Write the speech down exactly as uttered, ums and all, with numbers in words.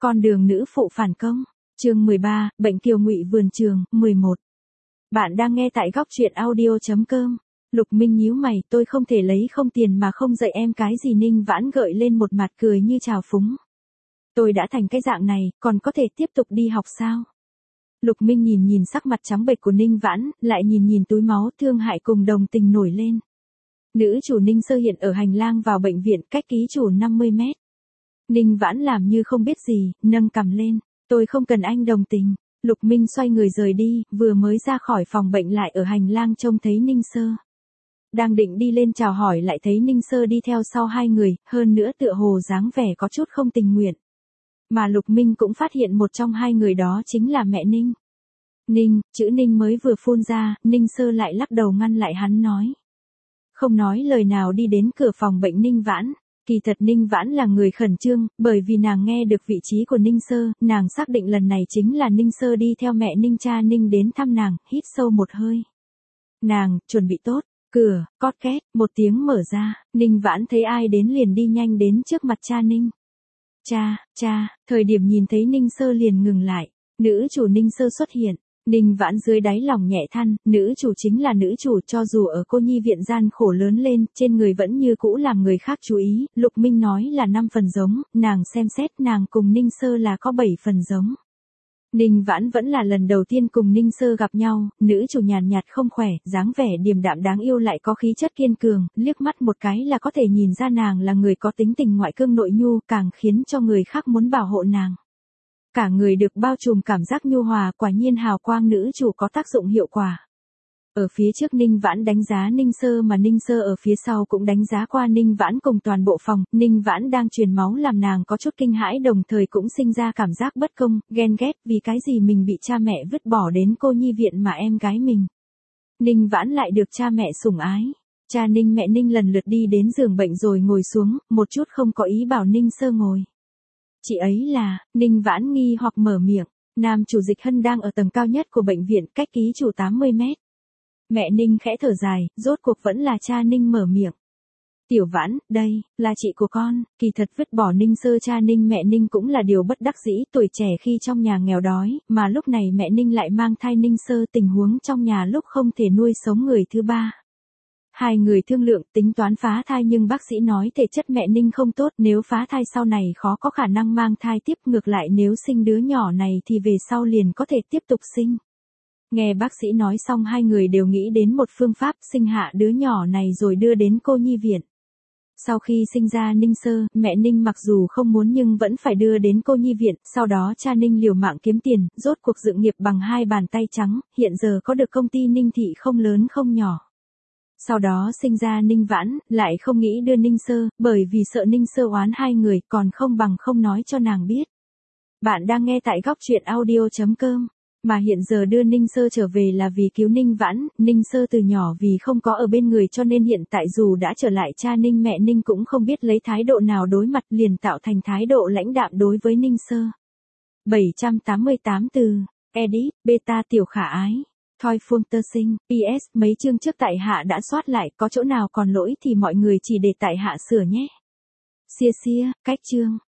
Con đường nữ phụ phản công. Chương mười ba, bệnh kiều ngụy vườn trường, mười một. Bạn đang nghe tại góc truyện audio chấm com. Lục Minh nhíu mày, tôi không thể lấy không tiền mà không dạy em cái gì. Ninh Vãn gợi lên một mặt cười như trào phúng. Tôi đã thành cái dạng này, còn có thể tiếp tục đi học sao? Lục Minh nhìn nhìn sắc mặt trắng bệch của Ninh Vãn, lại nhìn nhìn túi máu thương hại cùng đồng tình nổi lên. Nữ chủ Ninh Sơ hiện ở hành lang vào bệnh viện, cách ký chủ năm mươi mét. Ninh Vãn làm như không biết gì, nâng cằm lên. Tôi không cần anh đồng tình. Lục Minh xoay người rời đi, vừa mới ra khỏi phòng bệnh lại ở hành lang trông thấy Ninh Sơ. Đang định đi lên chào hỏi lại thấy Ninh Sơ đi theo sau hai người, hơn nữa tựa hồ dáng vẻ có chút không tình nguyện. Mà Lục Minh cũng phát hiện một trong hai người đó chính là mẹ Ninh. Ninh, chữ Ninh mới vừa phun ra, Ninh Sơ lại lắc đầu ngăn lại hắn nói. Không nói lời nào đi đến cửa phòng bệnh Ninh Vãn. Kỳ thật Ninh Vãn là người khẩn trương, bởi vì nàng nghe được vị trí của Ninh Sơ, nàng xác định lần này chính là Ninh Sơ đi theo mẹ Ninh cha Ninh đến thăm nàng, hít sâu một hơi. Nàng, chuẩn bị tốt, cửa, cót két, một tiếng mở ra, Ninh Vãn thấy ai đến liền đi nhanh đến trước mặt cha Ninh. Cha, cha, thời điểm nhìn thấy Ninh Sơ liền ngừng lại, nữ chủ Ninh Sơ xuất hiện. Ninh Vãn dưới đáy lòng nhẹ than, nữ chủ chính là nữ chủ, cho dù ở cô nhi viện gian khổ lớn lên, trên người vẫn như cũ làm người khác chú ý. Lục Minh nói là năm phần giống, nàng xem xét nàng cùng Ninh Sơ là có bảy phần giống. Ninh Vãn vẫn là lần đầu tiên cùng Ninh Sơ gặp nhau, nữ chủ nhàn nhạt không khỏe, dáng vẻ điềm đạm đáng yêu lại có khí chất kiên cường, liếc mắt một cái là có thể nhìn ra nàng là người có tính tình ngoại cương nội nhu, càng khiến cho người khác muốn bảo hộ nàng. Cả người được bao trùm cảm giác nhu hòa, quả nhiên hào quang nữ chủ có tác dụng hiệu quả. Ở phía trước Ninh Vãn đánh giá Ninh Sơ mà Ninh Sơ ở phía sau cũng đánh giá qua Ninh Vãn cùng toàn bộ phòng. Ninh Vãn đang truyền máu làm nàng có chút kinh hãi, đồng thời cũng sinh ra cảm giác bất công, ghen ghét vì cái gì mình bị cha mẹ vứt bỏ đến cô nhi viện mà em gái mình. Ninh Vãn lại được cha mẹ sủng ái. Cha Ninh mẹ Ninh lần lượt đi đến giường bệnh rồi ngồi xuống, một chút không có ý bảo Ninh Sơ ngồi. Chị ấy là, Ninh Vãn nghi hoặc mở miệng, nam chủ Dịch Hân đang ở tầng cao nhất của bệnh viện, cách ký chủ tám mươi mét. Mẹ Ninh khẽ thở dài, rốt cuộc vẫn là cha Ninh mở miệng. Tiểu Vãn, đây, là chị của con. Kỳ thật vứt bỏ Ninh Sơ cha Ninh mẹ Ninh cũng là điều bất đắc dĩ, tuổi trẻ khi trong nhà nghèo đói, mà lúc này mẹ Ninh lại mang thai Ninh Sơ, tình huống trong nhà lúc không thể nuôi sống người thứ ba. Hai người thương lượng tính toán phá thai nhưng bác sĩ nói thể chất mẹ Ninh không tốt, nếu phá thai sau này khó có khả năng mang thai tiếp, ngược lại nếu sinh đứa nhỏ này thì về sau liền có thể tiếp tục sinh. Nghe bác sĩ nói xong hai người đều nghĩ đến một phương pháp sinh hạ đứa nhỏ này rồi đưa đến cô nhi viện. Sau khi sinh ra Ninh Sơ, mẹ Ninh mặc dù không muốn nhưng vẫn phải đưa đến cô nhi viện, sau đó cha Ninh liều mạng kiếm tiền, rốt cuộc dựng nghiệp bằng hai bàn tay trắng, hiện giờ có được công ty Ninh Thị không lớn không nhỏ. Sau đó sinh ra Ninh Vãn, lại không nghĩ đưa Ninh Sơ, bởi vì sợ Ninh Sơ oán hai người, còn không bằng không nói cho nàng biết. Bạn đang nghe tại góc truyện audio chấm com, mà hiện giờ đưa Ninh Sơ trở về là vì cứu Ninh Vãn. Ninh Sơ từ nhỏ vì không có ở bên người cho nên hiện tại dù đã trở lại cha Ninh mẹ Ninh cũng không biết lấy thái độ nào đối mặt, liền tạo thành thái độ lãnh đạm đối với Ninh Sơ. bảy trăm tám mươi tám từ, edit, beta tiểu khả ái. Thoi Phương Tơ Sinh, pê ét, mấy chương trước tại hạ đã soát lại, có chỗ nào còn lỗi thì mọi người chỉ để tại hạ sửa nhé. Xia xia, cách chương.